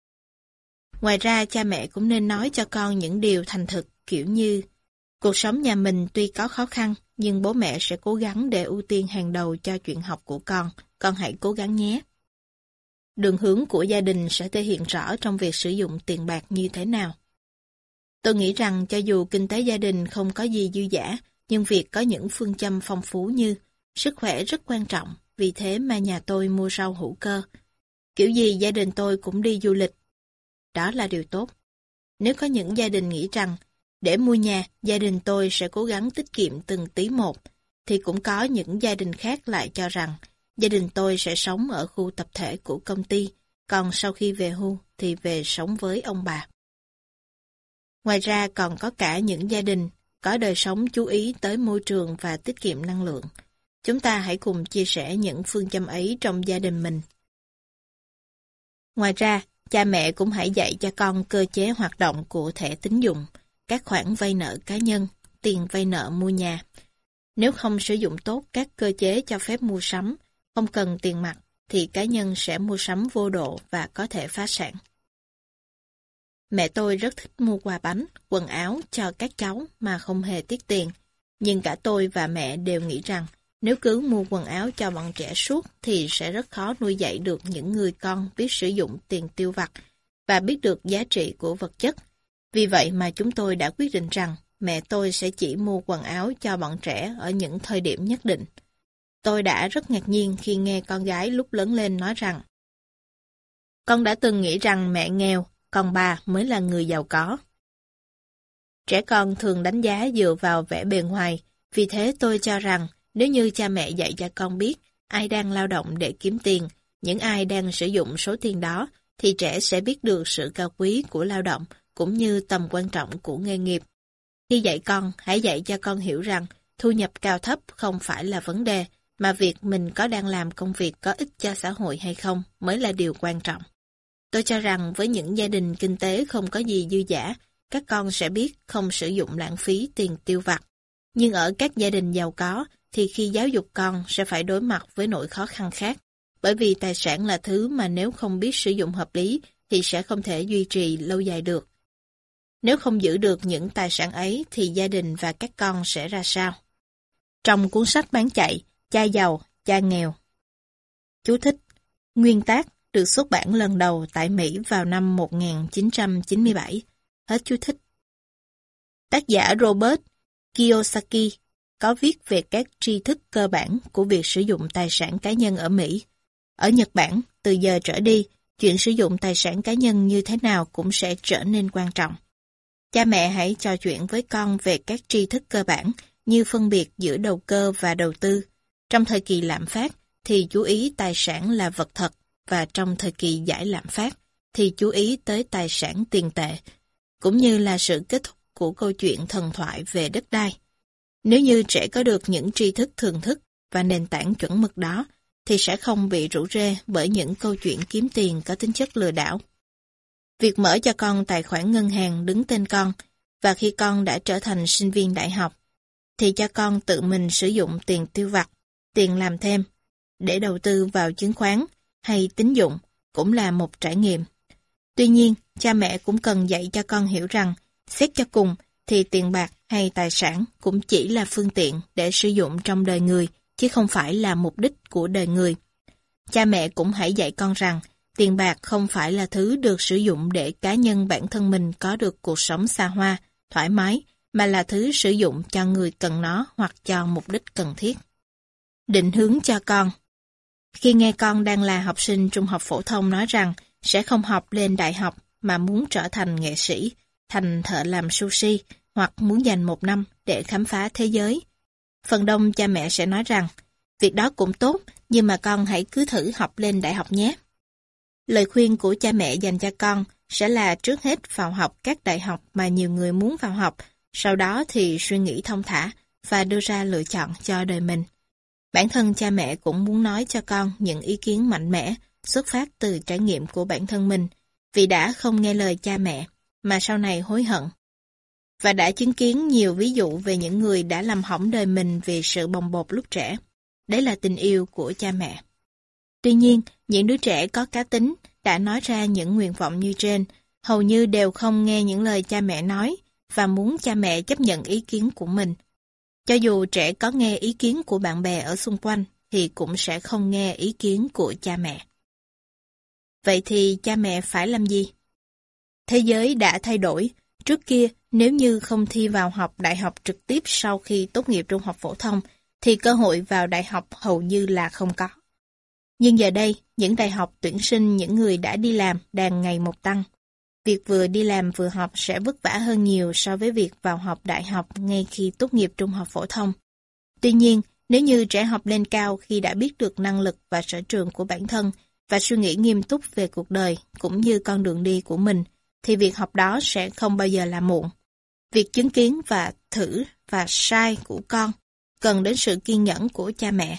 Ngoài ra, cha mẹ cũng nên nói cho con những điều thành thực, kiểu như cuộc sống nhà mình tuy có khó khăn, nhưng bố mẹ sẽ cố gắng để ưu tiên hàng đầu cho chuyện học của con hãy cố gắng nhé. Đường hướng của gia đình sẽ thể hiện rõ trong việc sử dụng tiền bạc như thế nào. Tôi nghĩ rằng cho dù kinh tế gia đình không có gì dư dả, nhưng việc có những phương châm phong phú như sức khỏe rất quan trọng, vì thế mà nhà tôi mua rau hữu cơ. Kiểu gì gia đình tôi cũng đi du lịch. Đó là điều tốt. Nếu có những gia đình nghĩ rằng, để mua nhà, gia đình tôi sẽ cố gắng tiết kiệm từng tí một, thì cũng có những gia đình khác lại cho rằng, gia đình tôi sẽ sống ở khu tập thể của công ty, còn sau khi về hưu thì về sống với ông bà. Ngoài ra còn có cả những gia đình có đời sống chú ý tới môi trường và tiết kiệm năng lượng. Chúng ta hãy cùng chia sẻ những phương châm ấy trong gia đình mình. Ngoài ra, cha mẹ cũng hãy dạy cho con cơ chế hoạt động của thẻ tín dụng, các khoản vay nợ cá nhân, tiền vay nợ mua nhà. Nếu không sử dụng tốt các cơ chế cho phép mua sắm, không cần tiền mặt, thì cá nhân sẽ mua sắm vô độ và có thể phá sản. Mẹ tôi rất thích mua quà bánh, quần áo cho các cháu mà không hề tiếc tiền. Nhưng cả tôi và mẹ đều nghĩ rằng nếu cứ mua quần áo cho bọn trẻ suốt thì sẽ rất khó nuôi dạy được những người con biết sử dụng tiền tiêu vặt và biết được giá trị của vật chất. Vì vậy mà chúng tôi đã quyết định rằng mẹ tôi sẽ chỉ mua quần áo cho bọn trẻ ở những thời điểm nhất định. Tôi đã rất ngạc nhiên khi nghe con gái lúc lớn lên nói rằng con đã từng nghĩ rằng mẹ nghèo, còn bà mới là người giàu có. Trẻ con thường đánh giá dựa vào vẻ bề ngoài, vì thế tôi cho rằng nếu như cha mẹ dạy cho con biết ai đang lao động để kiếm tiền, những ai đang sử dụng số tiền đó, thì trẻ sẽ biết được sự cao quý của lao động cũng như tầm quan trọng của nghề nghiệp. Khi dạy con, hãy dạy cho con hiểu rằng thu nhập cao thấp không phải là vấn đề, mà việc mình có đang làm công việc có ích cho xã hội hay không mới là điều quan trọng. Tôi cho rằng với những gia đình kinh tế không có gì dư dả, các con sẽ biết không sử dụng lãng phí tiền tiêu vặt. Nhưng ở các gia đình giàu có, thì khi giáo dục con sẽ phải đối mặt với nỗi khó khăn khác. Bởi vì tài sản là thứ mà nếu không biết sử dụng hợp lý thì sẽ không thể duy trì lâu dài được. Nếu không giữ được những tài sản ấy thì gia đình và các con sẽ ra sao? Trong cuốn sách bán chạy, Cha giàu, cha nghèo. Chú thích: nguyên tác được xuất bản lần đầu tại Mỹ vào năm 1997. Hết chú thích. Tác giả Robert Kiyosaki có viết về các tri thức cơ bản của việc sử dụng tài sản cá nhân ở Mỹ. Ở Nhật Bản, từ giờ trở đi, chuyện sử dụng tài sản cá nhân như thế nào cũng sẽ trở nên quan trọng. Cha mẹ hãy trò chuyện với con về các tri thức cơ bản như phân biệt giữa đầu cơ và đầu tư. Trong thời kỳ lạm phát, thì chú ý tài sản là vật thật, và trong thời kỳ giải lạm phát thì chú ý tới tài sản tiền tệ, cũng như là sự kết thúc của câu chuyện thần thoại về đất đai. Nếu như trẻ có được những tri thức thường thức và nền tảng chuẩn mực đó, thì sẽ không bị rủ rê bởi những câu chuyện kiếm tiền có tính chất lừa đảo. Việc mở cho con tài khoản ngân hàng đứng tên con, và khi con đã trở thành sinh viên đại học, thì cho con tự mình sử dụng tiền tiêu vặt, tiền làm thêm, để đầu tư vào chứng khoán hay tín dụng cũng là một trải nghiệm. Tuy nhiên, cha mẹ cũng cần dạy cho con hiểu rằng, xét cho cùng thì tiền bạc hay tài sản cũng chỉ là phương tiện để sử dụng trong đời người, chứ không phải là mục đích của đời người. Cha mẹ cũng hãy dạy con rằng, tiền bạc không phải là thứ được sử dụng để cá nhân bản thân mình có được cuộc sống xa hoa, thoải mái, mà là thứ sử dụng cho người cần nó hoặc cho mục đích cần thiết. Định hướng cho con. Khi nghe con đang là học sinh trung học phổ thông nói rằng sẽ không học lên đại học mà muốn trở thành nghệ sĩ, thành thợ làm sushi, hoặc muốn dành 1 năm để khám phá thế giới, phần đông cha mẹ sẽ nói rằng, việc đó cũng tốt, nhưng mà con hãy cứ thử học lên đại học nhé. Lời khuyên của cha mẹ dành cho con sẽ là trước hết vào học các đại học mà nhiều người muốn vào học, sau đó thì suy nghĩ thông thả và đưa ra lựa chọn cho đời mình. Bản thân cha mẹ cũng muốn nói cho con những ý kiến mạnh mẽ, xuất phát từ trải nghiệm của bản thân mình, vì đã không nghe lời cha mẹ, mà sau này hối hận. Và đã chứng kiến nhiều ví dụ về những người đã làm hỏng đời mình vì sự bồng bột lúc trẻ. Đấy là tình yêu của cha mẹ. Tuy nhiên, những đứa trẻ có cá tính đã nói ra những nguyện vọng như trên, hầu như đều không nghe những lời cha mẹ nói và muốn cha mẹ chấp nhận ý kiến của mình. Cho dù trẻ có nghe ý kiến của bạn bè ở xung quanh, thì cũng sẽ không nghe ý kiến của cha mẹ. Vậy thì cha mẹ phải làm gì? Thế giới đã thay đổi. Trước kia, nếu như không thi vào học đại học trực tiếp sau khi tốt nghiệp trung học phổ thông, thì cơ hội vào đại học hầu như là không có. Nhưng giờ đây, những đại học tuyển sinh những người đã đi làm đang ngày một tăng. Việc vừa đi làm vừa học sẽ vất vả hơn nhiều so với việc vào học đại học ngay khi tốt nghiệp trung học phổ thông. Tuy nhiên, nếu như trẻ học lên cao khi đã biết được năng lực và sở trường của bản thân và suy nghĩ nghiêm túc về cuộc đời cũng như con đường đi của mình, thì việc học đó sẽ không bao giờ là muộn. Việc chứng kiến và thử và sai của con cần đến sự kiên nhẫn của cha mẹ.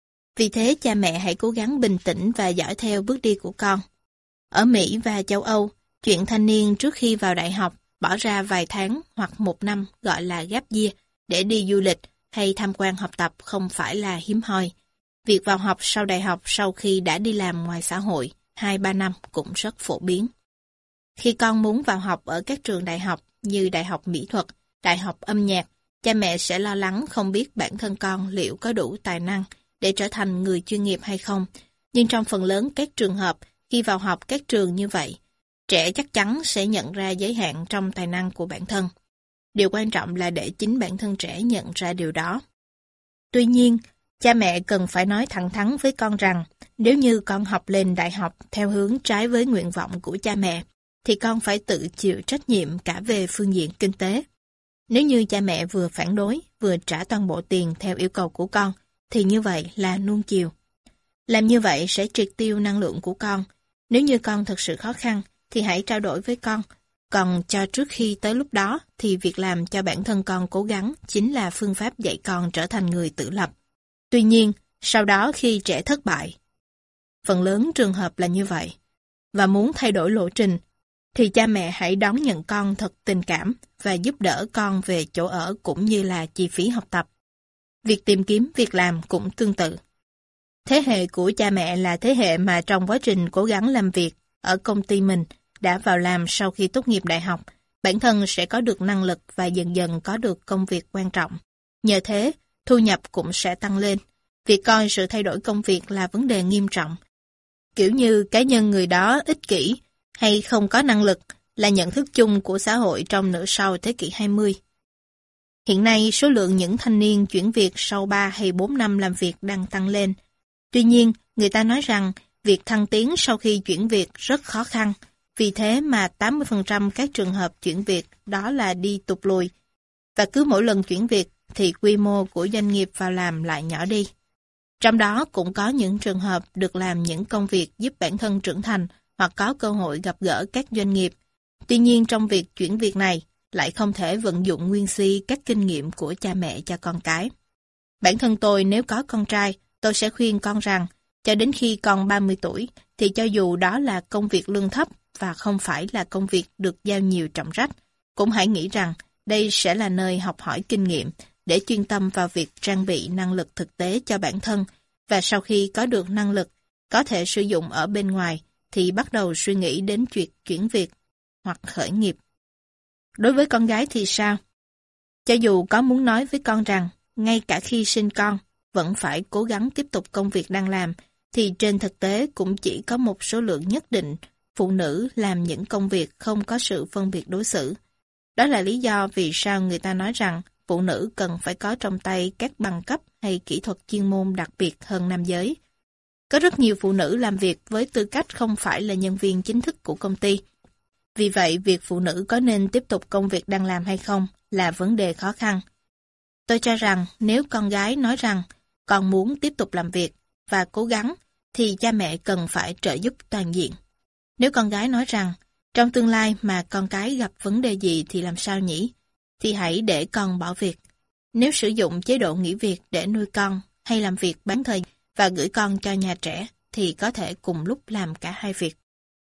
Vì thế cha mẹ hãy cố gắng bình tĩnh và dõi theo bước đi của con. Ở Mỹ và châu Âu, chuyện thanh niên trước khi vào đại học bỏ ra vài tháng hoặc 1 năm gọi là gap year để đi du lịch hay tham quan học tập không phải là hiếm hoi. Việc vào học sau đại học sau khi đã đi làm ngoài xã hội 2-3 năm cũng rất phổ biến. Khi con muốn vào học ở các trường đại học như Đại học Mỹ thuật, Đại học Âm nhạc, cha mẹ sẽ lo lắng không biết bản thân con liệu có đủ tài năng để trở thành người chuyên nghiệp hay không. Nhưng trong phần lớn các trường hợp, khi vào học các trường như vậy, trẻ chắc chắn sẽ nhận ra giới hạn trong tài năng của bản thân. Điều quan trọng là để chính bản thân trẻ nhận ra điều đó. Tuy nhiên, cha mẹ cần phải nói thẳng thắn với con rằng, nếu như con học lên đại học theo hướng trái với nguyện vọng của cha mẹ, thì con phải tự chịu trách nhiệm cả về phương diện kinh tế. Nếu như cha mẹ vừa phản đối, vừa trả toàn bộ tiền theo yêu cầu của con, thì như vậy là nuông chiều. Làm như vậy sẽ triệt tiêu năng lượng của con. Nếu như con thật sự khó khăn, thì hãy trao đổi với con. Còn cho trước khi tới lúc đó, thì việc làm cho bản thân con cố gắng chính là phương pháp dạy con trở thành người tự lập. Tuy nhiên, sau đó khi trẻ thất bại, phần lớn trường hợp là như vậy, và muốn thay đổi lộ trình, thì cha mẹ hãy đón nhận con thật tình cảm và giúp đỡ con về chỗ ở cũng như là chi phí học tập. Việc tìm kiếm việc làm cũng tương tự. Thế hệ của cha mẹ là thế hệ mà trong quá trình cố gắng làm việc ở công ty mình đã vào làm sau khi tốt nghiệp đại học, bản thân sẽ có được năng lực và dần dần có được công việc quan trọng. Nhờ thế, thu nhập cũng sẽ tăng lên. Việc coi sự thay đổi công việc là vấn đề nghiêm trọng. Kiểu như cá nhân người đó ích kỷ hay không có năng lực là nhận thức chung của xã hội trong nửa sau thế kỷ 20. Hiện nay, số lượng những thanh niên chuyển việc sau 3 hay 4 năm làm việc đang tăng lên. Tuy nhiên, người ta nói rằng việc thăng tiến sau khi chuyển việc rất khó khăn. Vì thế mà 80% các trường hợp chuyển việc đó là đi tụt lùi. Và cứ mỗi lần chuyển việc thì quy mô của doanh nghiệp vào làm lại nhỏ đi. Trong đó cũng có những trường hợp được làm những công việc giúp bản thân trưởng thành hoặc có cơ hội gặp gỡ các doanh nghiệp. Tuy nhiên trong việc chuyển việc này, lại không thể vận dụng nguyên si các kinh nghiệm của cha mẹ cho con cái. Bản thân tôi nếu có con trai, tôi sẽ khuyên con rằng, cho đến khi con 30 tuổi, thì cho dù đó là công việc lương thấp và không phải là công việc được giao nhiều trọng trách, cũng hãy nghĩ rằng đây sẽ là nơi học hỏi kinh nghiệm để chuyên tâm vào việc trang bị năng lực thực tế cho bản thân, và sau khi có được năng lực, có thể sử dụng ở bên ngoài, thì bắt đầu suy nghĩ đến chuyện chuyển việc hoặc khởi nghiệp. Đối với con gái thì sao? Cho dù có muốn nói với con rằng, ngay cả khi sinh con, vẫn phải cố gắng tiếp tục công việc đang làm, thì trên thực tế cũng chỉ có một số lượng nhất định phụ nữ làm những công việc không có sự phân biệt đối xử. Đó là lý do vì sao người ta nói rằng phụ nữ cần phải có trong tay các bằng cấp hay kỹ thuật chuyên môn đặc biệt hơn nam giới. Có rất nhiều phụ nữ làm việc với tư cách không phải là nhân viên chính thức của công ty. Vì vậy, việc phụ nữ có nên tiếp tục công việc đang làm hay không là vấn đề khó khăn. Tôi cho rằng nếu con gái nói rằng con muốn tiếp tục làm việc và cố gắng, thì cha mẹ cần phải trợ giúp toàn diện. Nếu con gái nói rằng trong tương lai mà con cái gặp vấn đề gì thì làm sao nhỉ, thì hãy để con bỏ việc. Nếu sử dụng chế độ nghỉ việc để nuôi con hay làm việc bán thời và gửi con cho nhà trẻ, thì có thể cùng lúc làm cả hai việc.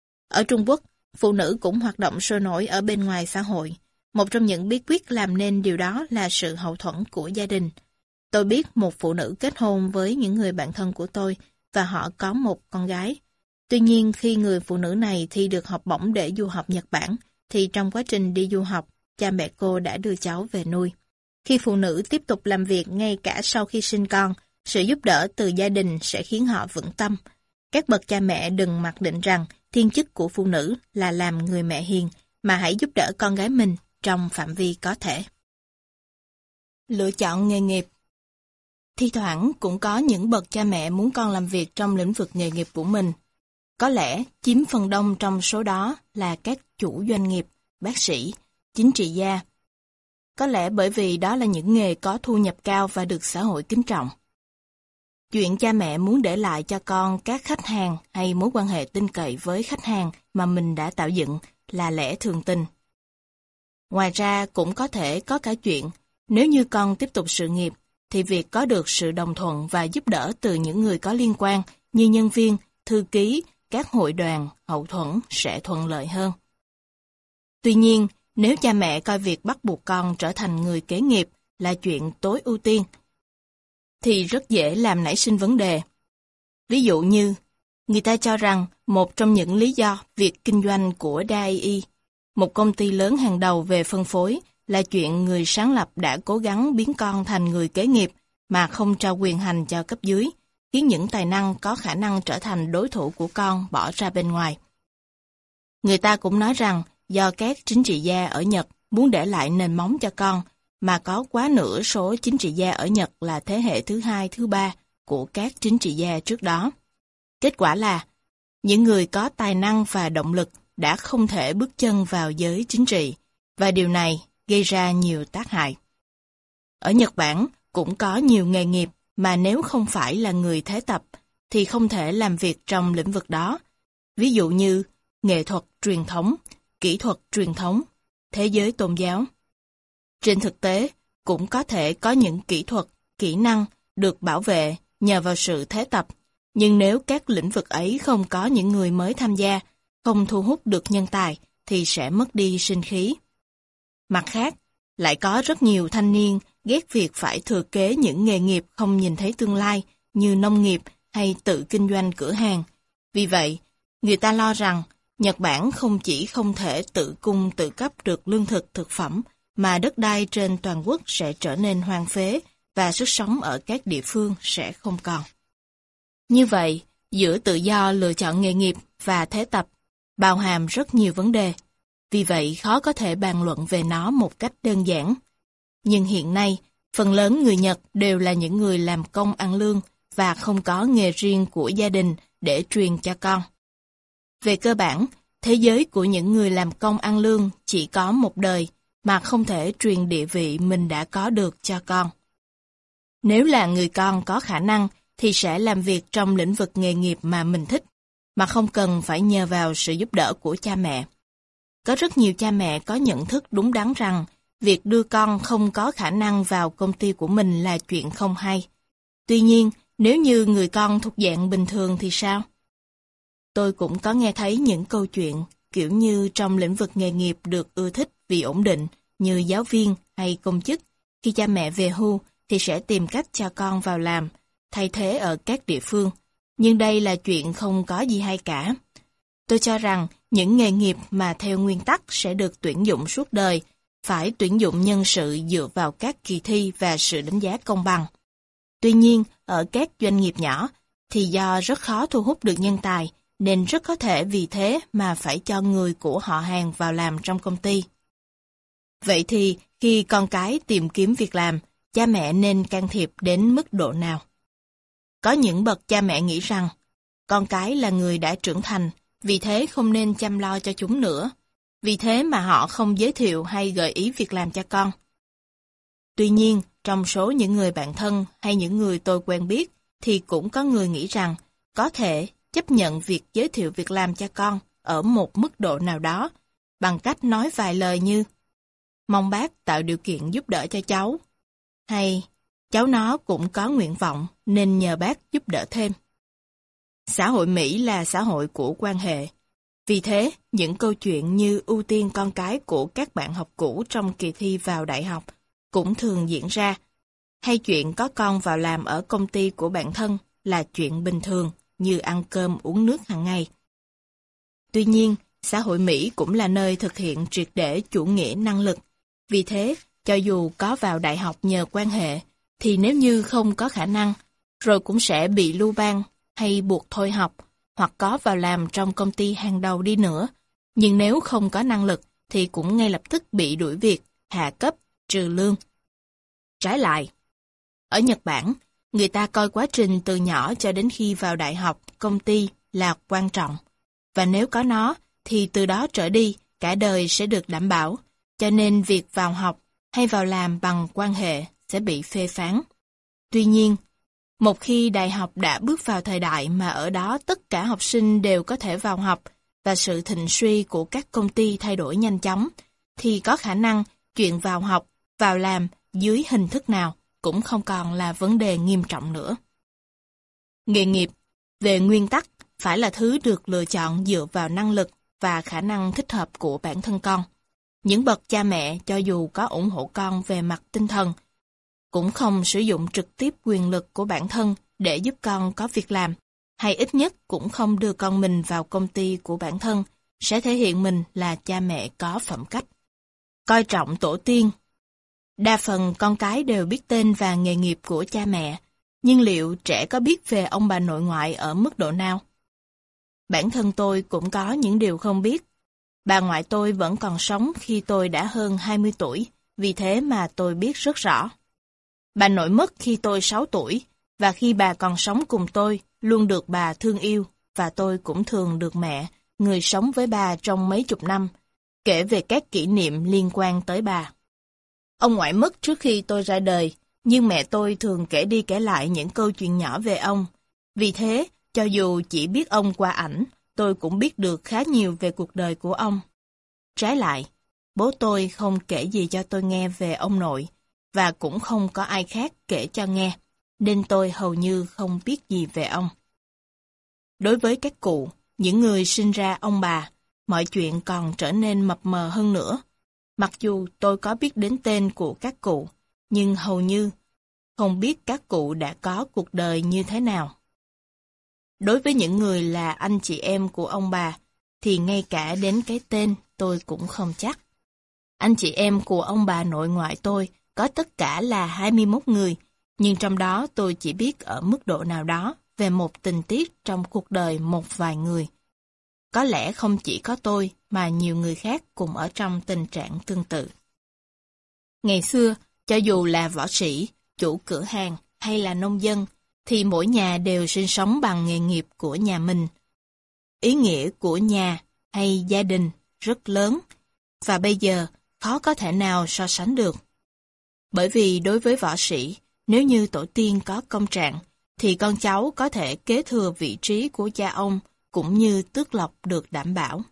Ở Trung Quốc, phụ nữ cũng hoạt động sôi nổi ở bên ngoài xã hội. Một trong những bí quyết làm nên điều đó là sự hậu thuẫn của gia đình. Tôi biết một phụ nữ kết hôn với những người bạn thân của tôi và họ có một con gái. Tuy nhiên khi người phụ nữ này thi được học bổng để du học Nhật Bản, thì trong quá trình đi du học, cha mẹ cô đã đưa cháu về nuôi. Khi phụ nữ tiếp tục làm việc ngay cả sau khi sinh con, sự giúp đỡ từ gia đình sẽ khiến họ vững tâm. Các bậc cha mẹ đừng mặc định rằng thiên chức của phụ nữ là làm người mẹ hiền, mà hãy giúp đỡ con gái mình trong phạm vi có thể. Lựa chọn nghề nghiệp. Thi thoảng cũng có những bậc cha mẹ muốn con làm việc trong lĩnh vực nghề nghiệp của mình. Có lẽ chiếm phần đông trong số đó là các chủ doanh nghiệp, bác sĩ, chính trị gia. Có lẽ bởi vì đó là những nghề có thu nhập cao và được xã hội kính trọng. Chuyện cha mẹ muốn để lại cho con các khách hàng hay mối quan hệ tin cậy với khách hàng mà mình đã tạo dựng là lẽ thường tình. Ngoài ra cũng có thể có cả chuyện, nếu như con tiếp tục sự nghiệp, thì việc có được sự đồng thuận và giúp đỡ từ những người có liên quan như nhân viên, thư ký, các hội đoàn, hậu thuẫn sẽ thuận lợi hơn. Tuy nhiên, nếu cha mẹ coi việc bắt buộc con trở thành người kế nghiệp là chuyện tối ưu tiên, thì rất dễ làm nảy sinh vấn đề. Ví dụ như, người ta cho rằng một trong những lý do việc kinh doanh của DAI, một công ty lớn hàng đầu về phân phối, là chuyện người sáng lập đã cố gắng biến con thành người kế nghiệp mà không trao quyền hành cho cấp dưới, khiến những tài năng có khả năng trở thành đối thủ của con bỏ ra bên ngoài. Người ta cũng nói rằng do các chính trị gia ở Nhật muốn để lại nền móng cho con, mà có quá nửa số chính trị gia ở Nhật là thế hệ thứ hai, thứ ba của các chính trị gia trước đó. Kết quả là, những người có tài năng và động lực đã không thể bước chân vào giới chính trị, và điều này gây ra nhiều tác hại. Ở Nhật Bản cũng có nhiều nghề nghiệp mà nếu không phải là người thế tập thì không thể làm việc trong lĩnh vực đó. Ví dụ như nghệ thuật truyền thống, kỹ thuật truyền thống, thế giới tôn giáo. Trên thực tế, cũng có thể có những kỹ thuật, kỹ năng được bảo vệ nhờ vào sự thế tập, nhưng nếu các lĩnh vực ấy không có những người mới tham gia, không thu hút được nhân tài, thì sẽ mất đi sinh khí. Mặt khác, lại có rất nhiều thanh niên ghét việc phải thừa kế những nghề nghiệp không nhìn thấy tương lai như nông nghiệp hay tự kinh doanh cửa hàng. Vì vậy, người ta lo rằng Nhật Bản không chỉ không thể tự cung tự cấp được lương thực thực phẩm, mà đất đai trên toàn quốc sẽ trở nên hoang phế và sức sống ở các địa phương sẽ không còn. Như vậy, giữa tự do lựa chọn nghề nghiệp và thế tập, bao hàm rất nhiều vấn đề. Vì vậy khó có thể bàn luận về nó một cách đơn giản. Nhưng hiện nay, phần lớn người Nhật đều là những người làm công ăn lương và không có nghề riêng của gia đình để truyền cho con. Về cơ bản, thế giới của những người làm công ăn lương chỉ có một đời mà không thể truyền địa vị mình đã có được cho con. Nếu là người con có khả năng thì sẽ làm việc trong lĩnh vực nghề nghiệp mà mình thích, mà không cần phải nhờ vào sự giúp đỡ của cha mẹ. Có rất nhiều cha mẹ có nhận thức đúng đắn rằng việc đưa con không có khả năng vào công ty của mình là chuyện không hay. Tuy nhiên, nếu như người con thuộc dạng bình thường thì sao? Tôi cũng có nghe thấy những câu chuyện kiểu như trong lĩnh vực nghề nghiệp được ưa thích vì ổn định như giáo viên hay công chức. Khi cha mẹ về hưu thì sẽ tìm cách cho con vào làm, thay thế ở các địa phương. Nhưng đây là chuyện không có gì hay cả. Tôi cho rằng những nghề nghiệp mà theo nguyên tắc sẽ được tuyển dụng suốt đời phải tuyển dụng nhân sự dựa vào các kỳ thi và sự đánh giá công bằng. Tuy nhiên, ở các doanh nghiệp nhỏ thì do rất khó thu hút được nhân tài, nên rất có thể vì thế mà phải cho người của họ hàng vào làm trong công ty. Vậy thì, khi con cái tìm kiếm việc làm, cha mẹ nên can thiệp đến mức độ nào? Có những bậc cha mẹ nghĩ rằng, con cái là người đã trưởng thành, vì thế không nên chăm lo cho chúng nữa. Vì thế mà họ không giới thiệu hay gợi ý việc làm cho con. Tuy nhiên, trong số những người bạn thân hay những người tôi quen biết, thì cũng có người nghĩ rằng có thể chấp nhận việc giới thiệu việc làm cho con ở một mức độ nào đó, bằng cách nói vài lời như mong bác tạo điều kiện giúp đỡ cho cháu, hay cháu nó cũng có nguyện vọng nên nhờ bác giúp đỡ thêm. Xã hội Mỹ là xã hội của quan hệ. Vì thế, những câu chuyện như ưu tiên con cái của các bạn học cũ trong kỳ thi vào đại học cũng thường diễn ra, hay chuyện có con vào làm ở công ty của bạn thân là chuyện bình thường như ăn cơm uống nước hàng ngày. Tuy nhiên, xã hội Mỹ cũng là nơi thực hiện triệt để chủ nghĩa năng lực. Vì thế, cho dù có vào đại học nhờ quan hệ, thì nếu như không có khả năng, rồi cũng sẽ bị lưu ban hay buộc thôi học, hoặc có vào làm trong công ty hàng đầu đi nữa. Nhưng nếu không có năng lực, thì cũng ngay lập tức bị đuổi việc, hạ cấp, trừ lương. Trái lại, ở Nhật Bản, người ta coi quá trình từ nhỏ cho đến khi vào đại học, công ty là quan trọng. Và nếu có nó, thì từ đó trở đi, cả đời sẽ được đảm bảo. Cho nên việc vào học hay vào làm bằng quan hệ sẽ bị phê phán. Tuy nhiên, một khi đại học đã bước vào thời đại mà ở đó tất cả học sinh đều có thể vào học và sự thịnh suy của các công ty thay đổi nhanh chóng, thì có khả năng chuyện vào học, vào làm dưới hình thức nào cũng không còn là vấn đề nghiêm trọng nữa. Nghề nghiệp, về nguyên tắc, phải là thứ được lựa chọn dựa vào năng lực và khả năng thích hợp của bản thân con. Những bậc cha mẹ cho dù có ủng hộ con về mặt tinh thần, cũng không sử dụng trực tiếp quyền lực của bản thân để giúp con có việc làm, hay ít nhất cũng không đưa con mình vào công ty của bản thân, sẽ thể hiện mình là cha mẹ có phẩm cách. Coi trọng tổ tiên. Đa phần con cái đều biết tên và nghề nghiệp của cha mẹ, nhưng liệu trẻ có biết về ông bà nội ngoại ở mức độ nào? Bản thân tôi cũng có những điều không biết. Bà ngoại tôi vẫn còn sống khi tôi đã hơn 20 tuổi, vì thế mà tôi biết rất rõ. Bà nội mất khi tôi 6 tuổi, và khi bà còn sống cùng tôi, luôn được bà thương yêu, và tôi cũng thường được mẹ, người sống với bà trong mấy chục năm, kể về các kỷ niệm liên quan tới bà. Ông ngoại mất trước khi tôi ra đời, nhưng mẹ tôi thường kể đi kể lại những câu chuyện nhỏ về ông. Vì thế, cho dù chỉ biết ông qua ảnh, tôi cũng biết được khá nhiều về cuộc đời của ông. Trái lại, bố tôi không kể gì cho tôi nghe về ông nội, và cũng không có ai khác kể cho nghe, nên tôi hầu như không biết gì về ông. Đối với các cụ, những người sinh ra ông bà, mọi chuyện còn trở nên mập mờ hơn nữa. Mặc dù tôi có biết đến tên của các cụ, nhưng hầu như không biết các cụ đã có cuộc đời như thế nào. Đối với những người là anh chị em của ông bà, thì ngay cả đến cái tên tôi cũng không chắc. Anh chị em của ông bà nội ngoại tôi có tất cả là 21 người, nhưng trong đó tôi chỉ biết ở mức độ nào đó về một tình tiết trong cuộc đời một vài người. Có lẽ không chỉ có tôi mà nhiều người khác cũng ở trong tình trạng tương tự. Ngày xưa, cho dù là võ sĩ, chủ cửa hàng hay là nông dân, thì mỗi nhà đều sinh sống bằng nghề nghiệp của nhà mình. Ý nghĩa của nhà hay gia đình rất lớn, và bây giờ khó có thể nào so sánh được. Bởi vì đối với võ sĩ, nếu như tổ tiên có công trạng, thì con cháu có thể kế thừa vị trí của cha ông cũng như tước lộc được đảm bảo.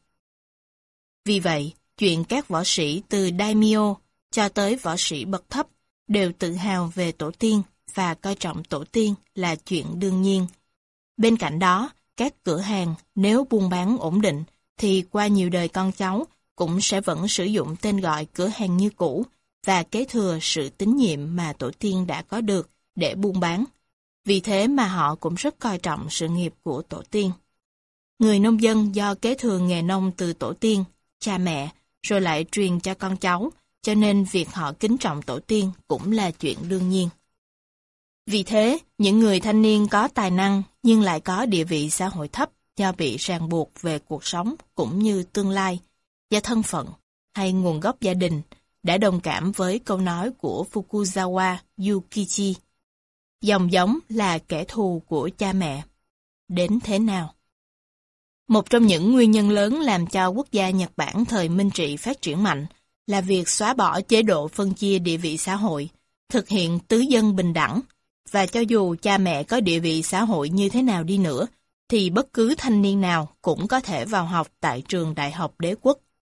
Vì vậy, chuyện các võ sĩ từ daimyo cho tới võ sĩ bậc thấp đều tự hào về tổ tiên và coi trọng tổ tiên là chuyện đương nhiên. Bên cạnh đó, các cửa hàng nếu buôn bán ổn định thì qua nhiều đời con cháu cũng sẽ vẫn sử dụng tên gọi cửa hàng như cũ và kế thừa sự tín nhiệm mà tổ tiên đã có được để buôn bán. Vì thế mà họ cũng rất coi trọng sự nghiệp của tổ tiên. Người nông dân do kế thừa nghề nông từ tổ tiên, cha mẹ, rồi lại truyền cho con cháu, cho nên việc họ kính trọng tổ tiên cũng là chuyện đương nhiên. Vì thế, những người thanh niên có tài năng nhưng lại có địa vị xã hội thấp do bị ràng buộc về cuộc sống cũng như tương lai, do thân phận hay nguồn gốc gia đình, đã đồng cảm với câu nói của Fukuzawa Yukichi. Dòng giống là kẻ thù của cha mẹ. Đến thế nào? Một trong những nguyên nhân lớn làm cho quốc gia Nhật Bản thời Minh trị phát triển mạnh là việc xóa bỏ chế độ phân chia địa vị xã hội, thực hiện tứ dân bình đẳng, và cho dù cha mẹ có địa vị xã hội như thế nào đi nữa, thì bất cứ thanh niên nào cũng có thể vào học tại trường đại học đế quốc.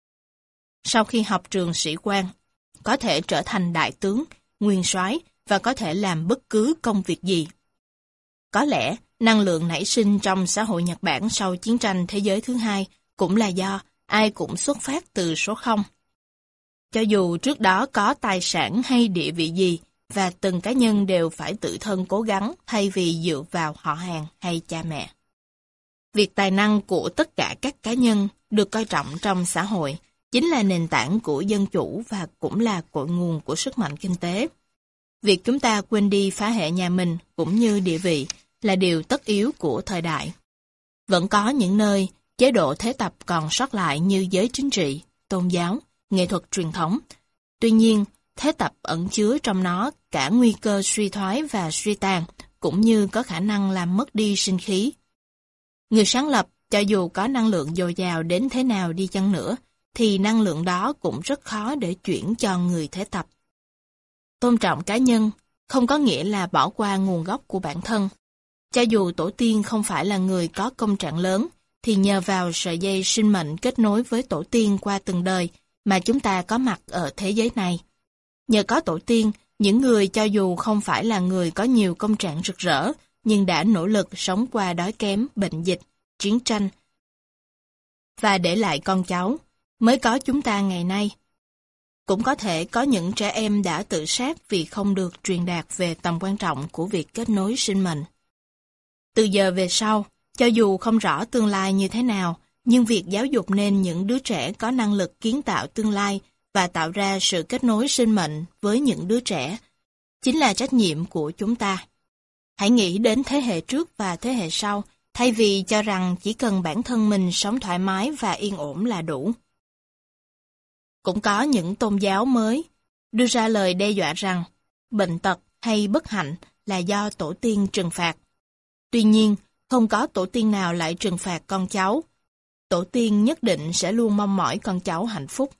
Sau khi học trường sĩ quan, có thể trở thành đại tướng, nguyên soái và có thể làm bất cứ công việc gì. Có lẽ, năng lượng nảy sinh trong xã hội Nhật Bản sau chiến tranh thế giới thứ hai cũng là do ai cũng xuất phát từ số 0. Cho dù trước đó có tài sản hay địa vị gì, và từng cá nhân đều phải tự thân cố gắng thay vì dựa vào họ hàng hay cha mẹ. Việc tài năng của tất cả các cá nhân được coi trọng trong xã hội chính là nền tảng của dân chủ và cũng là cội nguồn của sức mạnh kinh tế. Việc chúng ta quên đi phá hệ nhà mình cũng như địa vị là điều tất yếu của thời đại. Vẫn có những nơi chế độ thế tập còn sót lại như giới chính trị, tôn giáo, nghệ thuật truyền thống. Tuy nhiên, thế tập ẩn chứa trong nó cả nguy cơ suy thoái và suy tàn, cũng như có khả năng làm mất đi sinh khí. Người sáng lập, cho dù có năng lượng dồi dào đến thế nào đi chăng nữa, thì năng lượng đó cũng rất khó để chuyển cho người thế tập. Tôn trọng cá nhân không có nghĩa là bỏ qua nguồn gốc của bản thân. Cho dù tổ tiên không phải là người có công trạng lớn, thì nhờ vào sợi dây sinh mệnh kết nối với tổ tiên qua từng đời mà chúng ta có mặt ở thế giới này. Nhờ có tổ tiên, những người cho dù không phải là người có nhiều công trạng rực rỡ, nhưng đã nỗ lực sống qua đói kém, bệnh dịch, chiến tranh, và để lại con cháu, mới có chúng ta ngày nay. Cũng có thể có những trẻ em đã tự sát vì không được truyền đạt về tầm quan trọng của việc kết nối sinh mệnh. Từ giờ về sau, cho dù không rõ tương lai như thế nào, nhưng việc giáo dục nên những đứa trẻ có năng lực kiến tạo tương lai và tạo ra sự kết nối sinh mệnh với những đứa trẻ chính là trách nhiệm của chúng ta. Hãy nghĩ đến thế hệ trước và thế hệ sau, thay vì cho rằng chỉ cần bản thân mình sống thoải mái và yên ổn là đủ. Cũng có những tôn giáo mới đưa ra lời đe dọa rằng bệnh tật hay bất hạnh là do tổ tiên trừng phạt. Tuy nhiên, không có tổ tiên nào lại trừng phạt con cháu. Tổ tiên nhất định sẽ luôn mong mỏi con cháu hạnh phúc.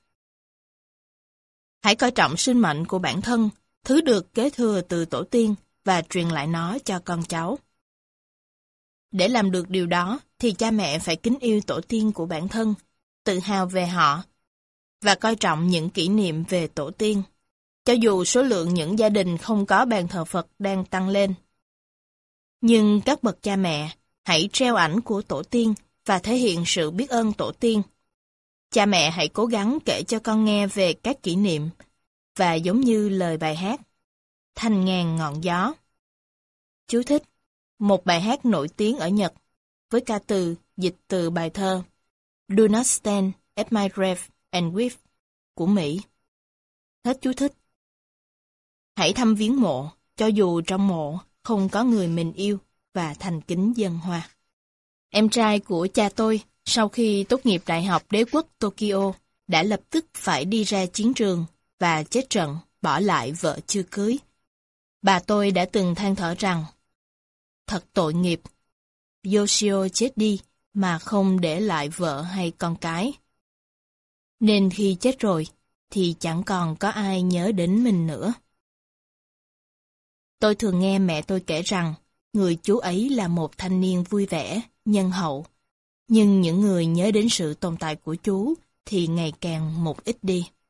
Hãy coi trọng sinh mệnh của bản thân, thứ được kế thừa từ tổ tiên và truyền lại nó cho con cháu. Để làm được điều đó thì cha mẹ phải kính yêu tổ tiên của bản thân, tự hào về họ và coi trọng những kỷ niệm về tổ tiên, cho dù số lượng những gia đình không có bàn thờ Phật đang tăng lên. Nhưng các bậc cha mẹ, hãy treo ảnh của tổ tiên và thể hiện sự biết ơn tổ tiên. Cha mẹ hãy cố gắng kể cho con nghe về các kỷ niệm, và giống như lời bài hát, Thanh ngàn ngọn gió. Chú thích: một bài hát nổi tiếng ở Nhật, với ca từ dịch từ bài thơ Do Not Stand at My Grave and Weep của Mỹ. Hết chú thích. Hãy thăm viếng mộ, cho dù trong mộ không có người mình yêu, và thành kính dâng hoa. Em trai của cha tôi, sau khi tốt nghiệp Đại học Đế quốc Tokyo, đã lập tức phải đi ra chiến trường và chết trận, bỏ lại vợ chưa cưới. Bà tôi đã từng than thở rằng, thật tội nghiệp, Yoshio chết đi mà không để lại vợ hay con cái. Nên khi chết rồi, thì chẳng còn có ai nhớ đến mình nữa. Tôi thường nghe mẹ tôi kể rằng, người chú ấy là một thanh niên vui vẻ, nhân hậu. Nhưng những người nhớ đến sự tồn tại của chú thì ngày càng một ít đi.